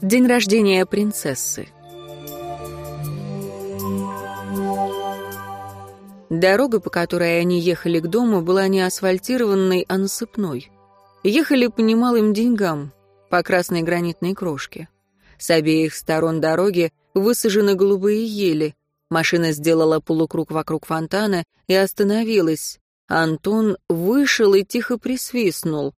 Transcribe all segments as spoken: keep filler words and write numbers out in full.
День рождения принцессы. Дорога, по которой они ехали к дому, была не асфальтированной, а насыпной. Ехали по немалым деньгам, по красной гранитной крошке. С обеих сторон дороги высажены голубые ели. Машина сделала полукруг вокруг фонтана и остановилась. Антон вышел и тихо присвистнул.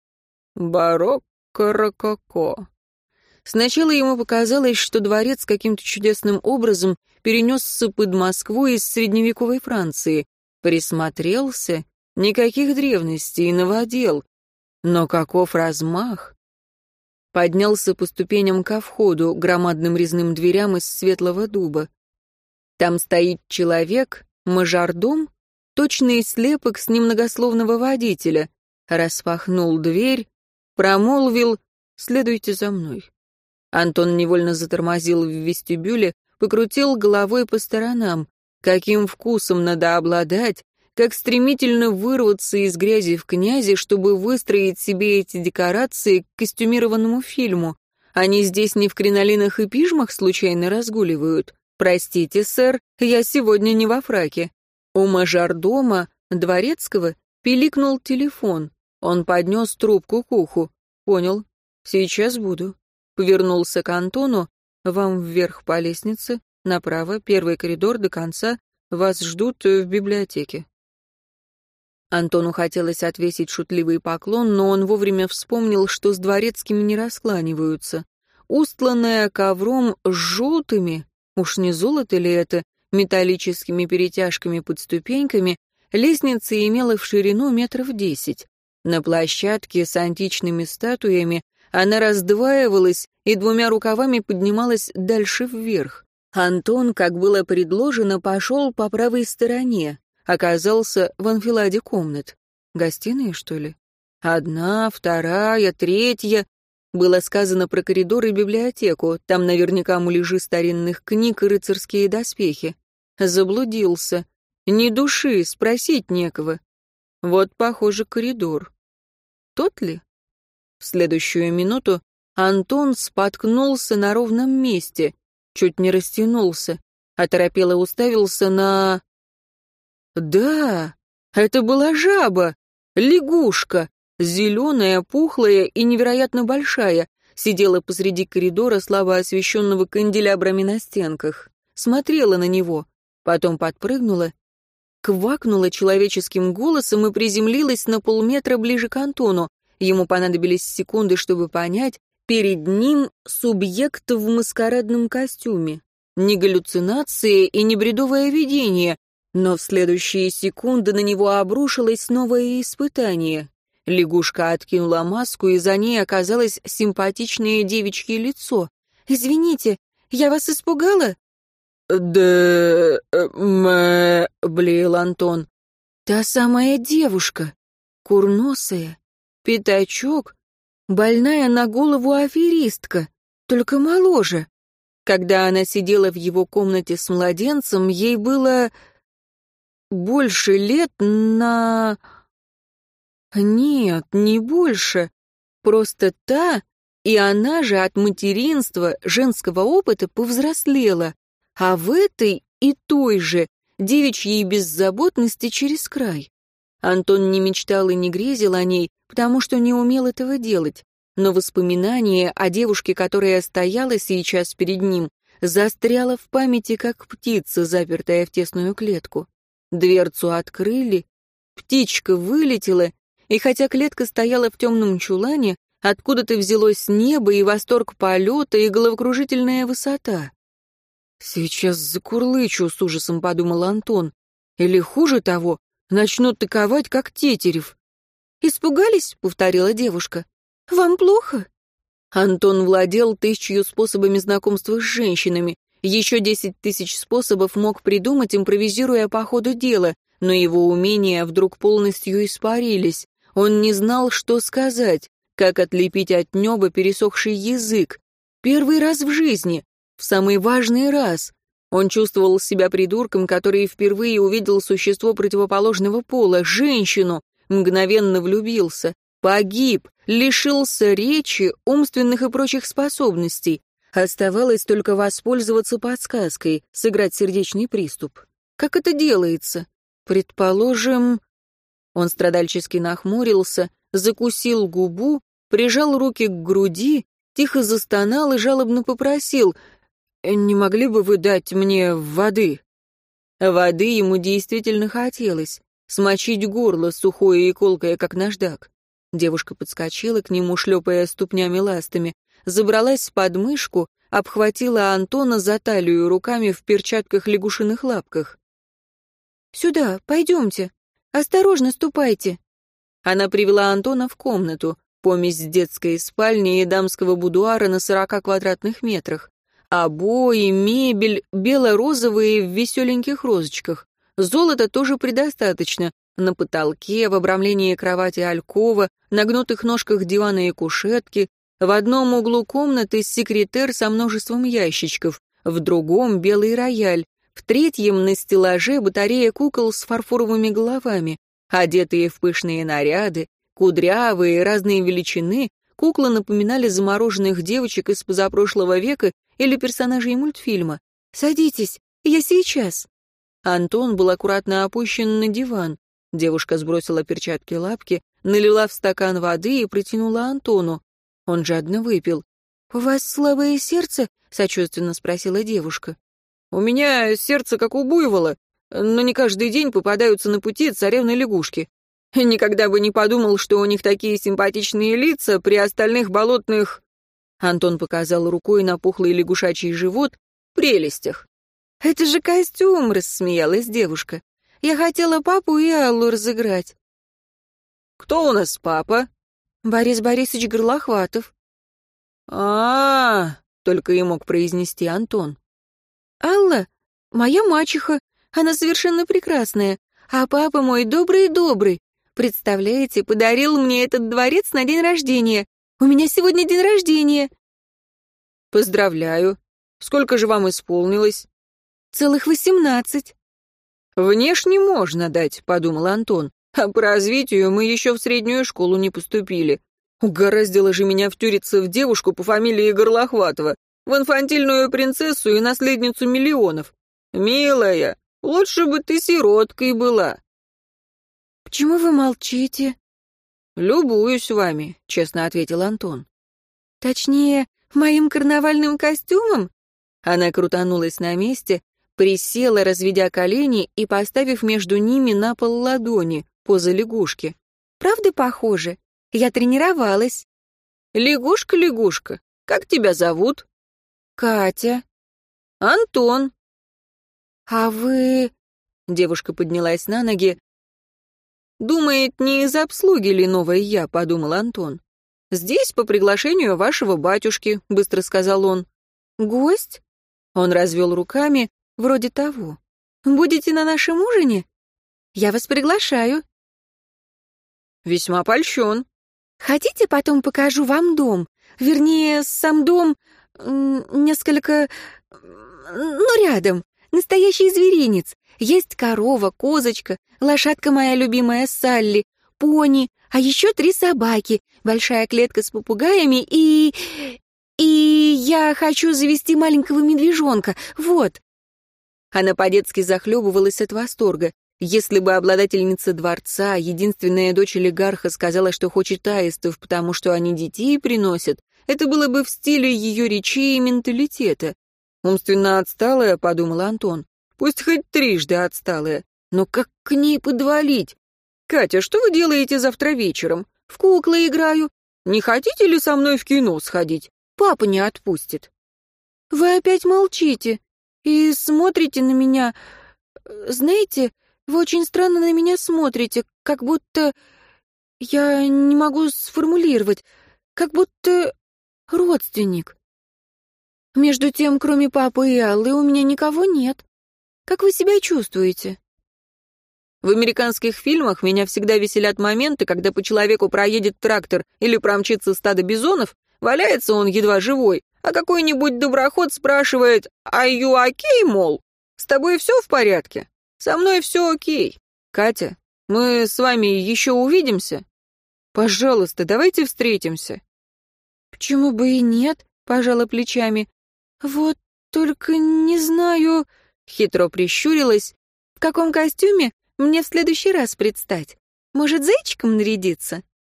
«Барокко-рококо». Сначала ему показалось, что дворец каким-то чудесным образом перенесся под Москву из средневековой Франции. Присмотрелся, никаких древностей, новодел. Но каков размах! Поднялся по ступеням ко входу, громадным резным дверям из светлого дуба. Там стоит человек, мажордом, точный слепок с немногословного водителя. Распахнул дверь, промолвил «Следуйте за мной». Антон невольно затормозил в вестибюле, покрутил головой по сторонам. Каким вкусом надо обладать, как стремительно вырваться из грязи в князи, чтобы выстроить себе эти декорации к костюмированному фильму. Они здесь не в кринолинах и пижмах случайно разгуливают. Простите, сэр, я сегодня не во фраке. У мажордома, дворецкого, пиликнул телефон. Он поднес трубку к уху. Понял, сейчас буду. Повернулся к Антону. «Вам вверх по лестнице, направо, первый коридор до конца. Вас ждут в библиотеке». Антону хотелось отвесить шутливый поклон, но он вовремя вспомнил, что с дворецкими не раскланиваются. Устланная ковром с желтыми, уж не золото ли это, металлическими перетяжками под ступеньками, лестница имела в ширину метров десять. На площадке с античными статуями она раздваивалась и двумя рукавами поднималась дальше вверх. Антон, как было предложено, пошел по правой стороне. Оказался в анфиладе комнат. Гостиные, что ли? Одна, вторая, третья. Было сказано про коридор и библиотеку. Там наверняка муляжи старинных книг и рыцарские доспехи. Заблудился. Ни души, спросить некого. Вот, похоже, коридор. Тот ли? В следующую минуту Антон споткнулся на ровном месте, чуть не растянулся, оторопело уставился на... Да, это была жаба, лягушка, зеленая, пухлая и невероятно большая, сидела посреди коридора, слабо освещенного канделябрами на стенках, смотрела на него, потом подпрыгнула, квакнула человеческим голосом и приземлилась на полметра ближе к Антону. Ему понадобились секунды, чтобы понять, перед ним субъект в маскарадном костюме. Не галлюцинация и не бредовое видение, но в следующие секунды на него обрушилось новое испытание. Лягушка откинула маску, и за ней оказалось симпатичное девичье лицо. «Извините, я вас испугала?» «Да... мэ...» — блеял Антон. «Та самая девушка, курносая, пятачок, больная на голову аферистка, только моложе. Когда она сидела в его комнате с младенцем, ей было больше лет на... Нет, не больше. Просто та, и она же от материнства, женского опыта повзрослела, а в этой и той же девичьей беззаботности через край. Антон не мечтал и не грезил о ней, потому что не умел этого делать, но воспоминание о девушке, которая стояла сейчас перед ним, застряло в памяти, как птица, запертая в тесную клетку. Дверцу открыли, птичка вылетела, и хотя клетка стояла в темном чулане, откуда-то взялось небо и восторг полета, и головокружительная высота. «Сейчас закурлычу», — с ужасом подумал Антон, «или хуже того, начнут таковать, как Тетерев». «Испугались?» — повторила девушка. «Вам плохо?» Антон владел тысячью способами знакомства с женщинами. Еще десять тысяч способов мог придумать, импровизируя по ходу дела, но его умения вдруг полностью испарились. Он не знал, что сказать, как отлепить от неба пересохший язык. Первый раз в жизни, в самый важный раз. Он чувствовал себя придурком, который впервые увидел существо противоположного пола, женщину, мгновенно влюбился, погиб, лишился речи, умственных и прочих способностей. Оставалось только воспользоваться подсказкой, сыграть сердечный приступ. Как это делается? Предположим... Он страдальчески нахмурился, закусил губу, прижал руки к груди, тихо застонал и жалобно попросил: «Не могли бы вы дать мне воды?» Воды ему действительно хотелось. Смочить горло, сухое и колкое, как наждак. Девушка подскочила к нему, шлепая ступнями-ластами, забралась под мышку, обхватила Антона за талию руками в перчатках лягушиных лапках. «Сюда, пойдемте. Осторожно ступайте». Она привела Антона в комнату, помесь детской спальни и дамского будуара на сорока квадратных метрах. Обои, мебель, бело-розовые в веселеньких розочках. Золота тоже предостаточно. На потолке, в обрамлении кровати алькова, на гнутых ножках дивана и кушетки. В одном углу комнаты секретер со множеством ящичков, в другом — белый рояль, в третьем на стеллаже батарея кукол с фарфоровыми головами. Одетые в пышные наряды, кудрявые, разной величины, куклы напоминали замороженных девочек из позапрошлого века или персонажей мультфильма. «Садитесь, я сейчас». Антон был аккуратно опущен на диван. Девушка сбросила перчатки-лапки, налила в стакан воды и протянула Антону. Он жадно выпил. «У вас слабое сердце?» — сочувственно спросила девушка. «У меня сердце как у буйвола, но не каждый день попадаются на пути царевны-лягушки. Никогда бы не подумал, что у них такие симпатичные лица при остальных болотных...» Антон показал рукой на пухлый лягушачий живот. «Прелестях». «Это же костюм!» — рассмеялась девушка. «Я хотела папу и Аллу разыграть». «Кто у нас папа?» «Борис Борисович Горлохватов». «А-а-а!» — только и мог произнести Антон. «Алла — моя мачеха, она совершенно прекрасная, а папа мой добрый-добрый. Представляете, подарил мне этот дворец на день рождения. У меня сегодня день рождения». «Поздравляю. Сколько же вам исполнилось?» «Целых восемнадцать». «Внешне можно дать», — подумал Антон. «А по развитию мы еще в среднюю школу не поступили. Угораздило же меня втюриться в девушку по фамилии Горлохватова, в инфантильную принцессу и наследницу миллионов. Милая, лучше бы ты сироткой была». «Почему вы молчите?» «Любуюсь вами», — честно ответил Антон. «Точнее, моим карнавальным костюмом?» Она крутанулась на месте, присела, разведя колени и поставив между ними на пол ладони, поза лягушки. «Правда похоже? Я тренировалась». «Лягушка, лягушка, как тебя зовут?» «Катя». «Антон». «А вы...» Девушка поднялась на ноги. «Думает, не из обслуги ли новое я», — подумал Антон. «Здесь по приглашению вашего батюшки», — быстро сказал он. «Гость?» Он развел руками, вроде того. «Будете на нашем ужине? Я вас приглашаю». «Весьма польщен». «Хотите, потом покажу вам дом? Вернее, сам дом несколько... ну, рядом. Настоящий зверинец. Есть корова, козочка, лошадка моя любимая Салли, пони, а еще три собаки, большая клетка с попугаями и... и я хочу завести маленького медвежонка, вот». Она по-детски захлебывалась от восторга. Если бы обладательница дворца, единственная дочь олигарха, сказала, что хочет аистов, потому что они детей приносят, это было бы в стиле ее речей и менталитета. «Умственно отсталая», — подумал Антон. «Пусть хоть трижды отсталая. Но как к ней подвалить? Катя, что вы делаете завтра вечером? В куклы играю. Не хотите ли со мной в кино сходить? Папа не отпустит». «Вы опять молчите и смотрите на меня. Знаете, вы очень странно на меня смотрите, как будто... я не могу сформулировать, как будто родственник. Между тем, кроме папы и Аллы, у меня никого нет. Как вы себя чувствуете?» В американских фильмах меня всегда веселят моменты, когда по человеку проедет трактор или промчится стадо бизонов, валяется он едва живой, а какой-нибудь доброход спрашивает «Are you okay, мол? С тобой все в порядке? Со мной все окей. Катя, мы с вами еще увидимся? Пожалуйста, давайте встретимся». «Почему бы и нет?» — пожала плечами. «Вот только не знаю...» — хитро прищурилась. «В каком костюме мне в следующий раз предстать? Может, зайчиком нарядиться?»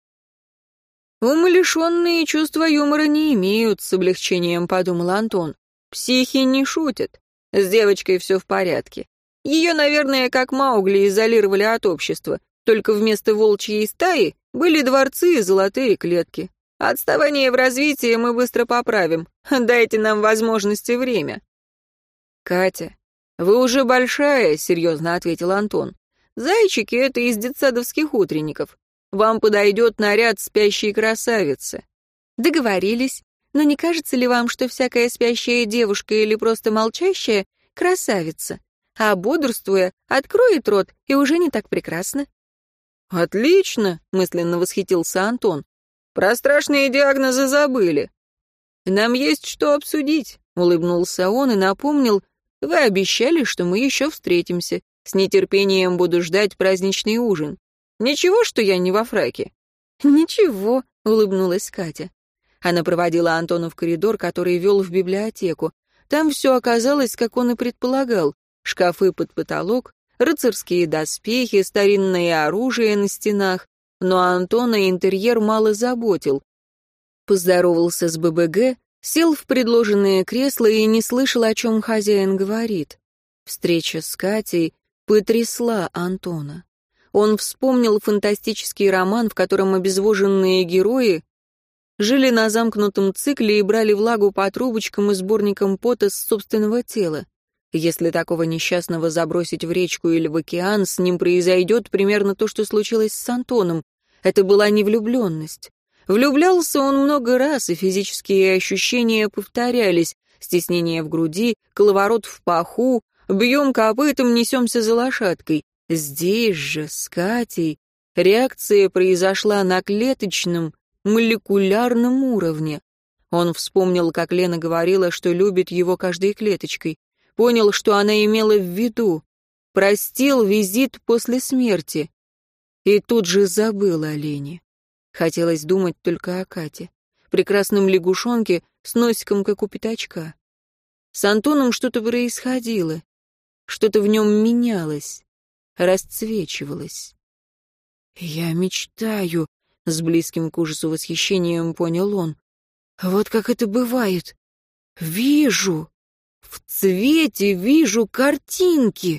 «Умалишенные чувства юмора не имеют», — с облегчением подумал Антон. «Психи не шутят. С девочкой все в порядке. Ее, наверное, как Маугли изолировали от общества, только вместо волчьей стаи были дворцы и золотые клетки. Отставание в развитии мы быстро поправим. Дайте нам возможности и время». «Катя, вы уже большая», — серьезно ответил Антон. «Зайчики — это из детсадовских утренников. Вам подойдет наряд спящей красавицы». «Договорились. Но не кажется ли вам, что всякая спящая девушка или просто молчащая — красавица, а бодрствуя, откроет рот и уже не так прекрасно?» «Отлично», — мысленно восхитился Антон. «Про страшные диагнозы забыли». «Нам есть что обсудить», — улыбнулся он и напомнил. «Вы обещали, что мы еще встретимся. С нетерпением буду ждать праздничный ужин. Ничего, что я не во фраке?» «Ничего», — улыбнулась Катя. Она проводила Антона в коридор, который вел в библиотеку. Там все оказалось, как он и предполагал. Шкафы под потолок, рыцарские доспехи, старинное оружие на стенах. Но Антона интерьер мало заботил. Поздоровался с ББГ, сел в предложенное кресло и не слышал, о чем хозяин говорит. Встреча с Катей потрясла Антона. Он вспомнил фантастический роман, в котором обезвоженные герои жили на замкнутом цикле и брали влагу по трубочкам и сборникам пота с собственного тела. Если такого несчастного забросить в речку или в океан, с ним произойдет примерно то, что случилось с Антоном. Это была не влюбленность. Влюблялся он много раз, и физические ощущения повторялись. Стеснение в груди, коловорот в паху, бьем копытом, несемся за лошадкой. Здесь же, с Катей, реакция произошла на клеточном, молекулярном уровне. Он вспомнил, как Лена говорила, что любит его каждой клеточкой. Понял, что она имела в виду. Простил визит после смерти. И тут же забыл о Лене. Хотелось думать только о Кате. Прекрасном лягушонке с носиком, как у пятачка. С Антоном что-то происходило. Что-то в нем менялось, расцвечивалось. «Я мечтаю», — с близким к ужасу восхищением понял он. «Вот как это бывает. Вижу, в цвете вижу картинки.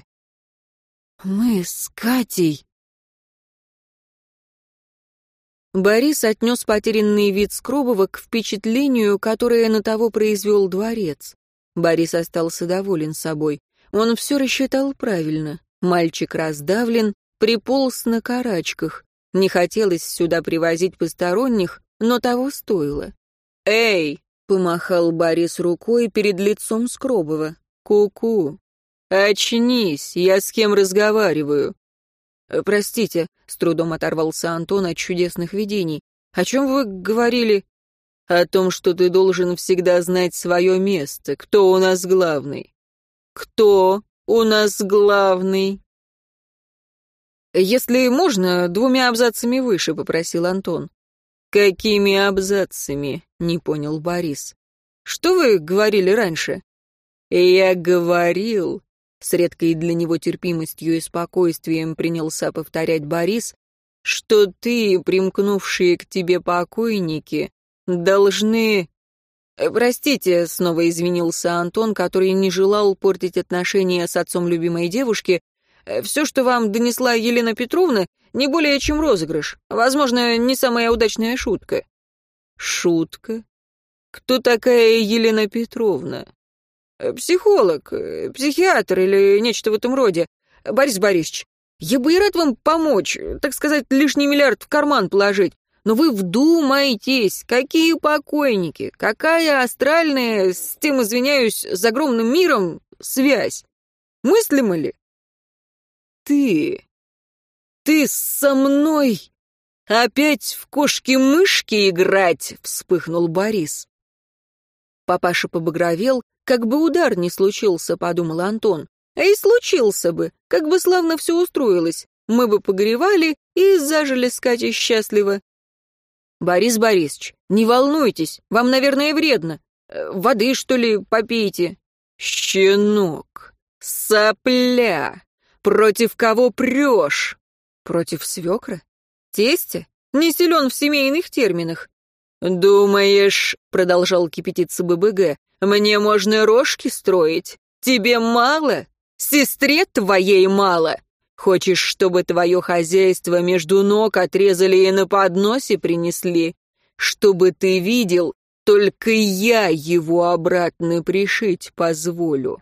Мы с Катей». Борис отнес потерянный вид Скробова к впечатлению, которое на того произвел дворец. Борис остался доволен собой. Он все рассчитал правильно. Мальчик раздавлен, приполз на карачках. Не хотелось сюда привозить посторонних, но того стоило. «Эй!» — помахал Борис рукой перед лицом Скробова. «Ку-ку! Очнись, я с кем разговариваю?» «Простите», — с трудом оторвался Антон от чудесных видений. «О чем вы говорили?» «О том, что ты должен всегда знать свое место. Кто у нас главный?» «Кто у нас главный?» «Если можно, двумя абзацами выше», — попросил Антон. «Какими абзацами?» — не понял Борис. «Что вы говорили раньше?» «Я говорил», — с редкой для него терпимостью и спокойствием принялся повторять Борис, «что ты, примкнувшие к тебе покойники, должны...» «Простите», — снова извинился Антон, который не желал портить отношения с отцом любимой девушки. «Все, что вам донесла Елена Петровна, не более чем розыгрыш. Возможно, не самая удачная шутка». «Шутка? Кто такая Елена Петровна?» «Психолог, психиатр или нечто в этом роде. Борис Борисович, я бы и рад вам помочь, так сказать, лишний миллиард в карман положить. Но вы вдумайтесь, какие покойники, какая астральная, с тем, извиняюсь, с огромным миром, связь. Мыслимо ли? Ты, ты со мной опять в кошки-мышки играть, вспыхнул Борис. Папаша побагровел, как бы удар не случился, подумал Антон. А и случился бы, как бы славно все устроилось. Мы бы погревали и зажили с Катей счастливо. «Борис Борисович, не волнуйтесь, вам, наверное, вредно. Э, воды, что ли, попейте?» «Щенок! Сопля! Против кого прешь?» «Против свекра? Тестя? Не силен в семейных терминах». «Думаешь, — продолжал кипятиться ББГ, — мне можно рожки строить? Тебе мало? Сестре твоей мало? Хочешь, чтобы твое хозяйство между ног отрезали и на подносе принесли? Чтобы ты видел, только я его обратно пришить позволю».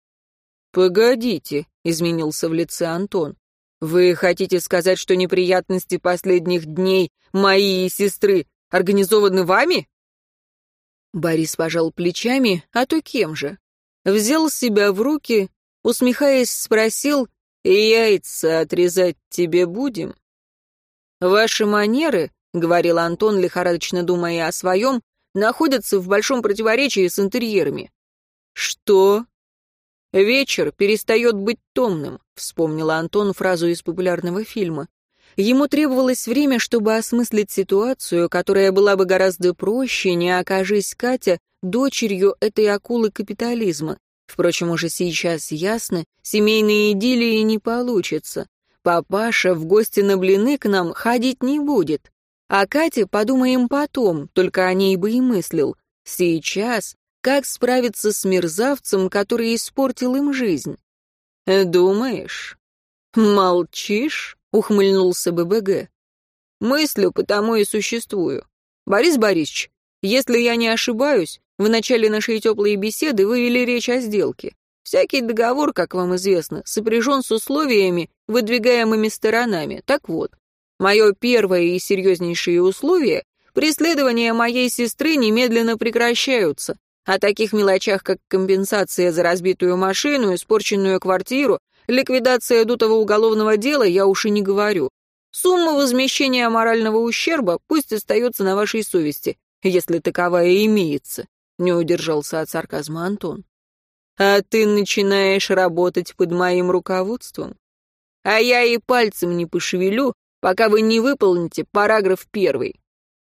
«Погодите», — изменился в лице Антон. «Вы хотите сказать, что неприятности последних дней мои и сестры организованы вами?» Борис пожал плечами, а то кем же? Взял себя в руки, усмехаясь, спросил: «Яйца отрезать тебе будем?» «Ваши манеры, — говорил Антон, лихорадочно думая о своем, — находятся в большом противоречии с интерьерами». «Что?» «Вечер перестает быть томным», — вспомнил Антон фразу из популярного фильма. Ему требовалось время, чтобы осмыслить ситуацию, которая была бы гораздо проще, не окажись Катя дочерью этой акулы капитализма. Впрочем, уже сейчас ясно, семейной идиллии не получится. Папаша в гости на блины к нам ходить не будет. А Кате подумаем потом, только о ней бы и мыслил. Сейчас как справиться с мерзавцем, который испортил им жизнь? «Думаешь?» «Молчишь?» — ухмыльнулся ББГ. «Мыслю, потому и существую. Борис Борисович, если я не ошибаюсь, в начале нашей теплой беседы вы вели речь о сделке. Всякий договор, как вам известно, сопряжен с условиями, выдвигаемыми сторонами. Так вот, мое первое и серьезнейшее условие — преследования моей сестры немедленно прекращаются. О таких мелочах, как компенсация за разбитую машину, испорченную квартиру, ликвидация дутого уголовного дела, я уж и не говорю. Сумма возмещения морального ущерба пусть остается на вашей совести, если таковая имеется», — не удержался от сарказма Антон. «А ты начинаешь работать под моим руководством? А я и пальцем не пошевелю, пока вы не выполните параграф первый».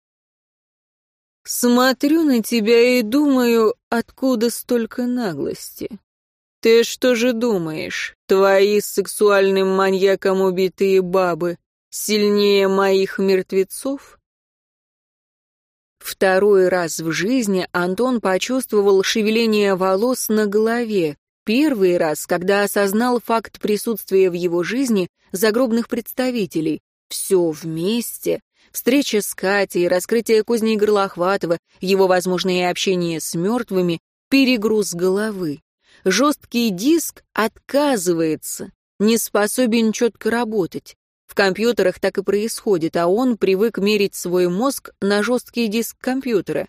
«Смотрю на тебя и думаю, откуда столько наглости. Ты что же думаешь, твои с сексуальным маньяком убитые бабы сильнее моих мертвецов?» Второй раз в жизни Антон почувствовал шевеление волос на голове. Первый раз, когда осознал факт присутствия в его жизни загробных представителей. Все вместе. Встреча с Катей, раскрытие козней Горлохватова, его возможное общение с мертвыми, перегруз головы. Жесткий диск отказывается, не способен четко работать. В компьютерах так и происходит, а он привык мерить свой мозг на жесткий диск компьютера.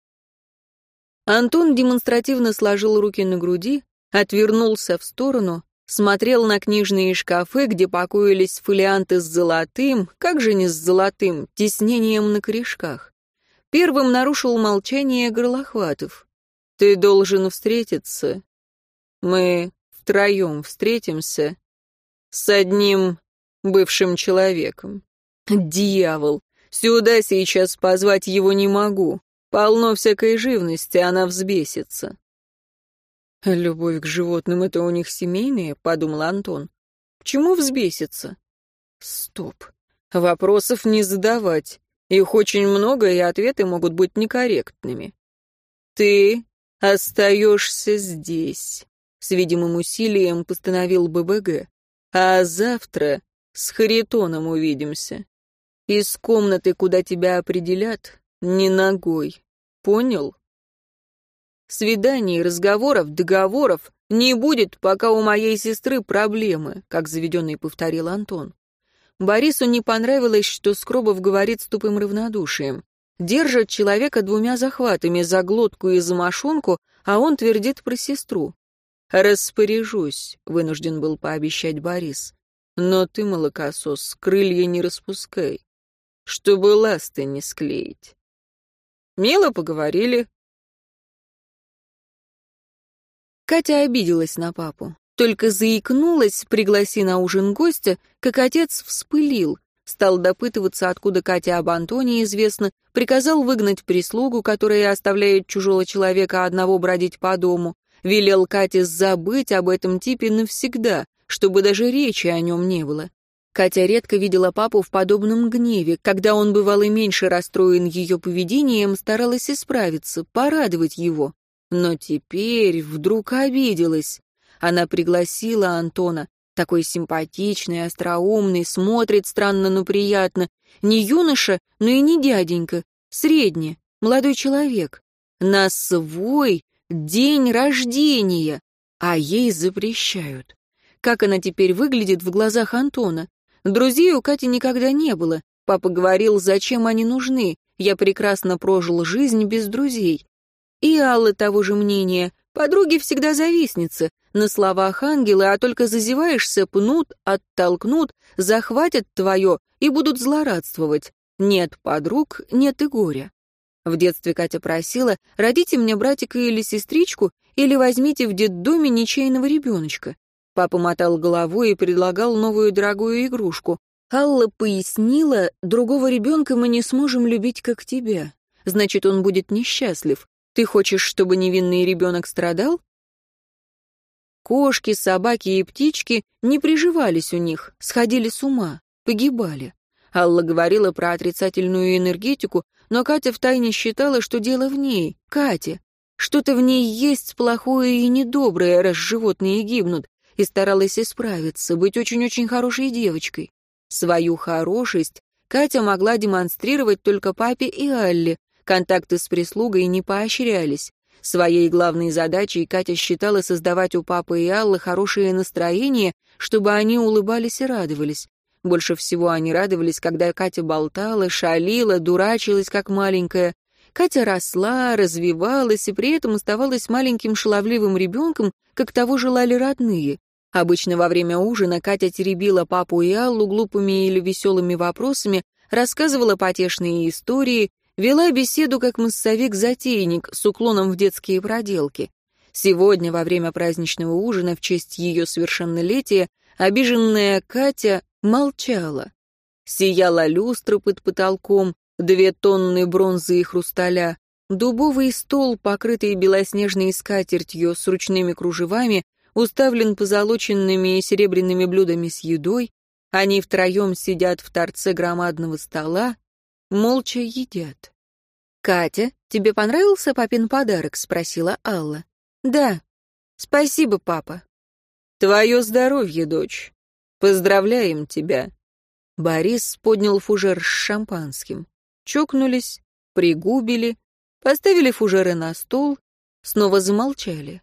Антон демонстративно сложил руки на груди, отвернулся в сторону, смотрел на книжные шкафы, где покоились фолианты с золотым, как же не с золотым, тиснением на корешках. Первым нарушил молчание Горлохватов. «Ты должен встретиться. Мы втроем встретимся с одним бывшим человеком. Дьявол! Сюда сейчас позвать его не могу. Полно всякой живности, она взбесится». «Любовь к животным — это у них семейные», — подумал Антон. «К чему взбеситься?» «Стоп. Вопросов не задавать. Их очень много, и ответы могут быть некорректными. Ты остаешься здесь», — с видимым усилием постановил ББГ. «А завтра с Харитоном увидимся. Из комнаты, куда тебя определят, не ногой. Понял? Свиданий, разговоров, договоров не будет, пока у моей сестры проблемы», — как заведенный повторил Антон. Борису не понравилось, что Скробов говорит с тупым равнодушием. Держат человека двумя захватами, за глотку и за мошонку, а он твердит про сестру. «Распоряжусь», — вынужден был пообещать Борис. «Но ты, молокосос, крылья не распускай, чтобы ласты не склеить». Мило поговорили. Катя обиделась на папу. Только заикнулась, пригласи на ужин гостя, как отец вспылил. Стал допытываться, откуда Катя об Антоне известно, приказал выгнать прислугу, которая оставляет чужого человека одного бродить по дому, велел Кате забыть об этом типе навсегда, чтобы даже речи о нем не было. Катя редко видела папу в подобном гневе. Когда он бывал и меньше расстроен ее поведением, старалась исправиться, порадовать его. Но теперь вдруг обиделась. Она пригласила Антона. Такой симпатичный, остроумный, смотрит странно, но приятно. Не юноша, но и не дяденька. Средний, молодой человек. На свой день рождения. А ей запрещают. Как она теперь выглядит в глазах Антона? Друзей у Кати никогда не было. Папа говорил, зачем они нужны. Я прекрасно прожил жизнь без друзей. И Алла того же мнения. Подруги всегда завистницы. На словах ангелы, а только зазеваешься, пнут, оттолкнут, захватят твое и будут злорадствовать. Нет подруг, нет и горя. В детстве Катя просила: родите мне братика или сестричку, или возьмите в детдоме ничейного ребеночка. Папа мотал головой и предлагал новую дорогую игрушку. Алла пояснила: другого ребенка мы не сможем любить, как тебя. Значит, он будет несчастлив. Ты хочешь, чтобы невинный ребенок страдал? Кошки, собаки и птички не приживались у них, сходили с ума, погибали. Алла говорила про отрицательную энергетику, но Катя втайне считала, что дело в ней, Кате. Что-то в ней есть плохое и недоброе, раз животные гибнут, и старалась исправиться, быть очень-очень хорошей девочкой. Свою хорошесть Катя могла демонстрировать только папе и Алле, контакты с прислугой не поощрялись. Своей главной задачей Катя считала создавать у папы и Аллы хорошее настроение, чтобы они улыбались и радовались. Больше всего они радовались, когда Катя болтала, шалила, дурачилась, как маленькая. Катя росла, развивалась и при этом оставалась маленьким шаловливым ребенком, как того желали родные. Обычно во время ужина Катя теребила папу и Аллу глупыми или веселыми вопросами, рассказывала потешные истории, вела беседу как массовик-затейник с уклоном в детские проделки. Сегодня, во время праздничного ужина в честь ее совершеннолетия, обиженная Катя молчала. Сияла люстра под потолком, две тонны бронзы и хрусталя, дубовый стол, покрытый белоснежной скатертью с ручными кружевами, уставлен позолоченными и серебряными блюдами с едой. Они втроем сидят в торце громадного стола, молча едят. «Катя, тебе понравился папин подарок?» — спросила Алла. «Да. Спасибо, папа». «Твое здоровье, дочь. Поздравляем тебя». Борис поднял фужер с шампанским. Чокнулись, пригубили, поставили фужеры на стол, снова замолчали.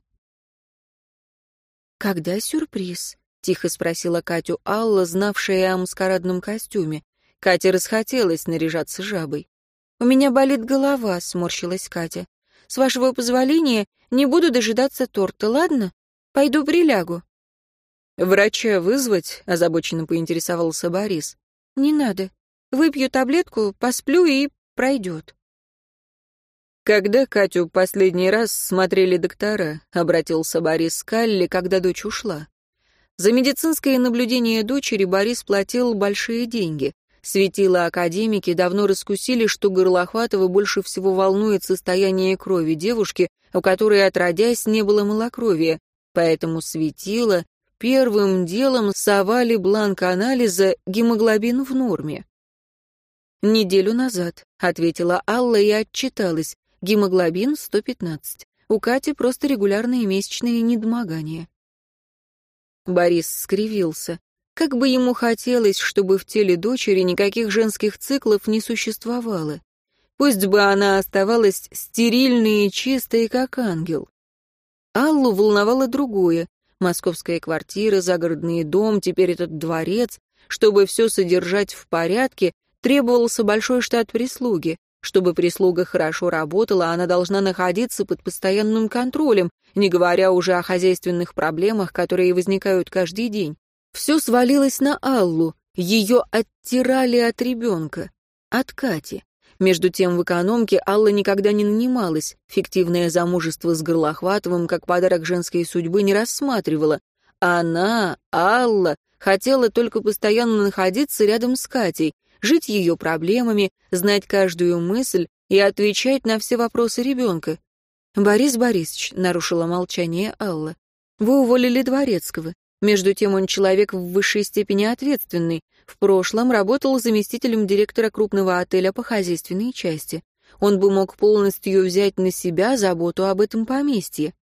«Когда сюрприз?» — тихо спросила Катю Алла, знавшая о маскарадном костюме. Кате расхотелось наряжаться жабой. «У меня болит голова», — сморщилась Катя. «С вашего позволения не буду дожидаться торта, ладно? Пойду прилягу». «Врача вызвать?» — озабоченно поинтересовался Борис. «Не надо. Выпью таблетку, посплю и пройдет». «Когда Катю последний раз смотрели доктора?» — обратился Борис к Алле, когда дочь ушла. За медицинское наблюдение дочери Борис платил большие деньги. Светила академики давно раскусили, что Горлохватова больше всего волнует состояние крови девушки, у которой отродясь не было малокровия, поэтому светила первым делом совали бланк анализа гемоглобин в норме. «Неделю назад», — ответила Алла и отчиталась, гемоглобин сто пятнадцать. У Кати просто регулярные месячные недомогания. Борис скривился. Как бы ему хотелось, чтобы в теле дочери никаких женских циклов не существовало. Пусть бы она оставалась стерильной и чистой, как ангел. Аллу волновало другое. Московская квартира, загородный дом, теперь этот дворец. Чтобы все содержать в порядке, требовался большой штат прислуги. Чтобы прислуга хорошо работала, она должна находиться под постоянным контролем, не говоря уже о хозяйственных проблемах, которые возникают каждый день. Все свалилось на Аллу, ее оттирали от ребенка, от Кати. Между тем в экономке Алла никогда не нанималась, фиктивное замужество с Горлохватовым как подарок женской судьбы не рассматривала. Она, Алла, Хотела только постоянно находиться рядом с Катей, жить ее проблемами, знать каждую мысль и отвечать на все вопросы ребенка. «Борис Борисович», — нарушила молчание Алла, — «вы уволили Дворецкого. Между тем он человек в высшей степени ответственный. В прошлом работал заместителем директора крупного отеля по хозяйственной части. Он бы мог полностью взять на себя заботу об этом поместье».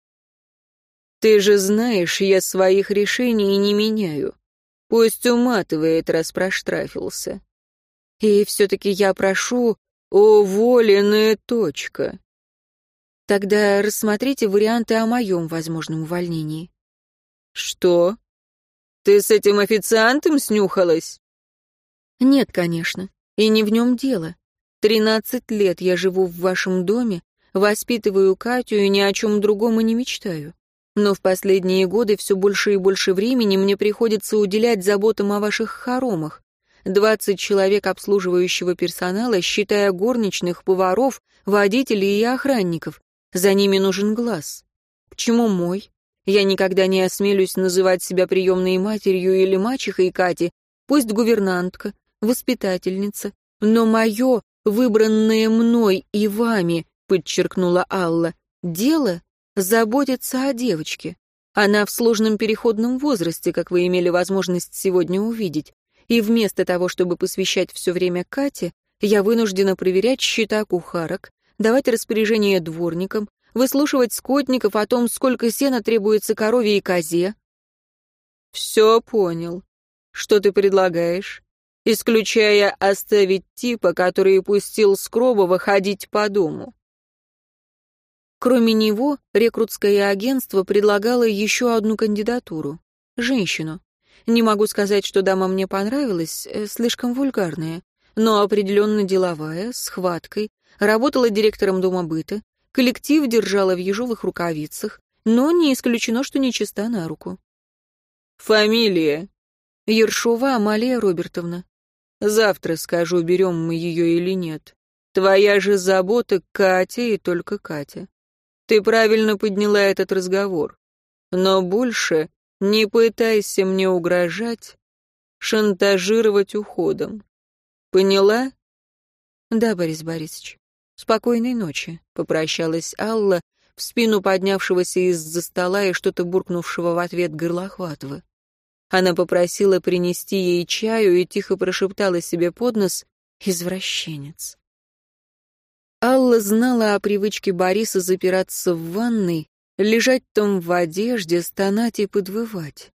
«Ты же знаешь, я своих решений не меняю. Пусть уматывает, раз проштрафился. И все-таки я прошу, уволенная точка». «Тогда рассмотрите варианты о моем возможном увольнении». «Что? Ты с этим официантом снюхалась?» «Нет, конечно, и не в нем дело. Тринадцать лет я живу в вашем доме, воспитываю Катю и ни о чем другом и не мечтаю. Но в последние годы все больше и больше времени мне приходится уделять заботам о ваших хоромах. Двадцать человек обслуживающего персонала, считая горничных, поваров, водителей и охранников. За ними нужен глаз. Почему мой? Я никогда не осмелюсь называть себя приемной матерью или мачехой Кати, пусть гувернантка, воспитательница, но мое, выбранное мной и вами, подчеркнула Алла, дело заботиться о девочке. Она в сложном переходном возрасте, как вы имели возможность сегодня увидеть, и вместо того, чтобы посвящать все время Кате, я вынуждена проверять счета кухарок, давать распоряжения дворникам, выслушивать скотников о том, сколько сена требуется корове и козе. Все понял. Что ты предлагаешь? Исключая оставить типа, который пустил Скробова ходить по дому. Кроме него, рекрутское агентство предлагало еще одну кандидатуру — женщину. Не могу сказать, что дама мне понравилась, слишком вульгарная, но определенно деловая, с хваткой, работала директором дома быта, коллектив держала в ежовых рукавицах, но не исключено, что нечиста на руку. «Фамилия?» «Ершова Амалия Робертовна». «Завтра скажу, берем мы ее или нет. Твоя же забота Катя и только Катя. Ты правильно подняла этот разговор. Но больше не пытайся мне угрожать, шантажировать уходом. Поняла?» «Да, Борис Борисович. Спокойной ночи», — попрощалась Алла, в спину поднявшегося из-за стола и что-то буркнувшего в ответ Горлохватова. Она попросила принести ей чаю и тихо прошептала себе под нос «извращенец». Алла знала о привычке Бориса запираться в ванной, лежать там в одежде, стонать и подвывать.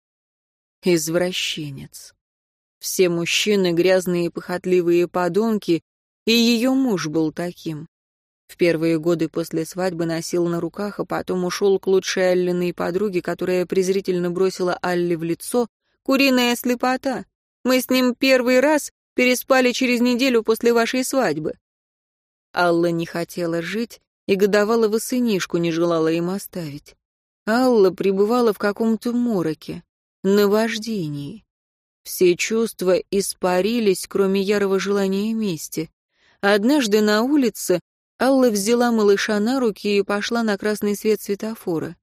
Извращенец. Все мужчины — грязные и похотливые подонки, и ее муж был таким. В первые годы после свадьбы носил на руках, а потом ушел к лучшей Аллиной подруге, которая презрительно бросила Алле в лицо: «Куриная слепота. Мы с ним первый раз переспали через неделю после вашей свадьбы». Алла не хотела жить и годовалого сынишку не желала им оставить. Алла пребывала в каком-то мороке, наваждении. Все чувства испарились, кроме ярого желания мести. Однажды на улице Алла взяла малыша на руки и пошла на красный свет светофора.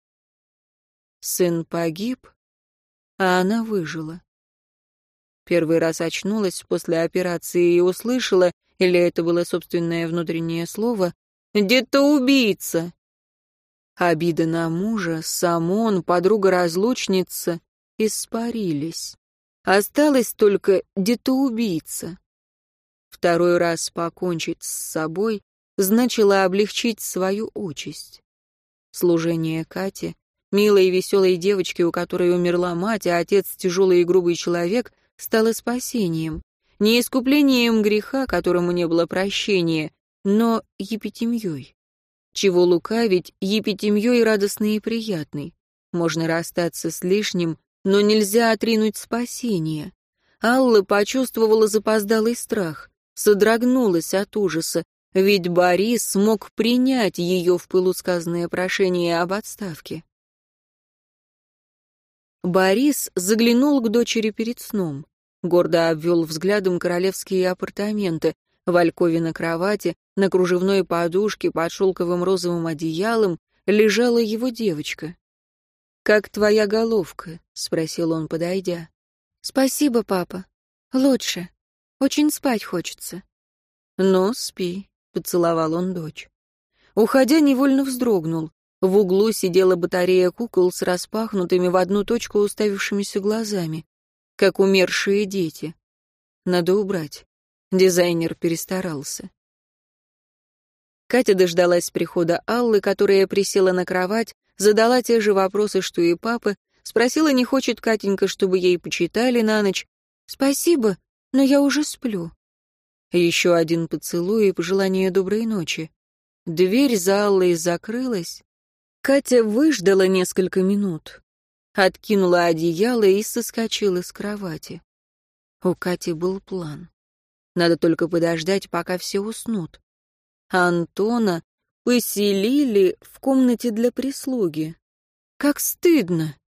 Сын погиб, а она выжила. Первый раз очнулась после операции и услышала, или это было собственное внутреннее слово, «Где-то убийца». Обида на мужа, сам он, подруга-разлучница испарились. Осталось только «где-то убийца». Второй раз покончить с собой значило облегчить свою участь. Служение Кате, милой и веселой девочке, у которой умерла мать, а отец тяжелый и грубый человек, стало спасением. Не искуплением греха, которому не было прощения, но епитемьей. Чего лукавить, епитемьей радостной и приятной. Можно расстаться с лишним, но нельзя отринуть спасение. Алла почувствовала запоздалый страх, содрогнулась от ужаса, ведь Борис смог принять ее в пылу сказанное прошение об отставке. Борис заглянул к дочери перед сном. Гордо обвел взглядом королевские апартаменты. В алькове на кровати, на кружевной подушке под шелковым розовым одеялом лежала его девочка. «Как твоя головка?» — спросил он, подойдя. «Спасибо, папа. Лучше. Очень спать хочется». «Ну, спи», — поцеловал он дочь. Уходя, невольно вздрогнул. В углу сидела батарея кукол с распахнутыми в одну точку уставившимися глазами, как умершие дети. Надо убрать. Дизайнер перестарался. Катя дождалась прихода Аллы, которая присела на кровать, задала те же вопросы, что и папа, спросила, не хочет Катенька, чтобы ей почитали на ночь. «Спасибо, но я уже сплю». Еще один поцелуй и пожелание доброй ночи. Дверь за Аллой закрылась. Катя выждала несколько минут, откинула одеяло и соскочила с кровати. У Кати был план. Надо только подождать, пока все уснут. Антона поселили в комнате для прислуги. Как стыдно!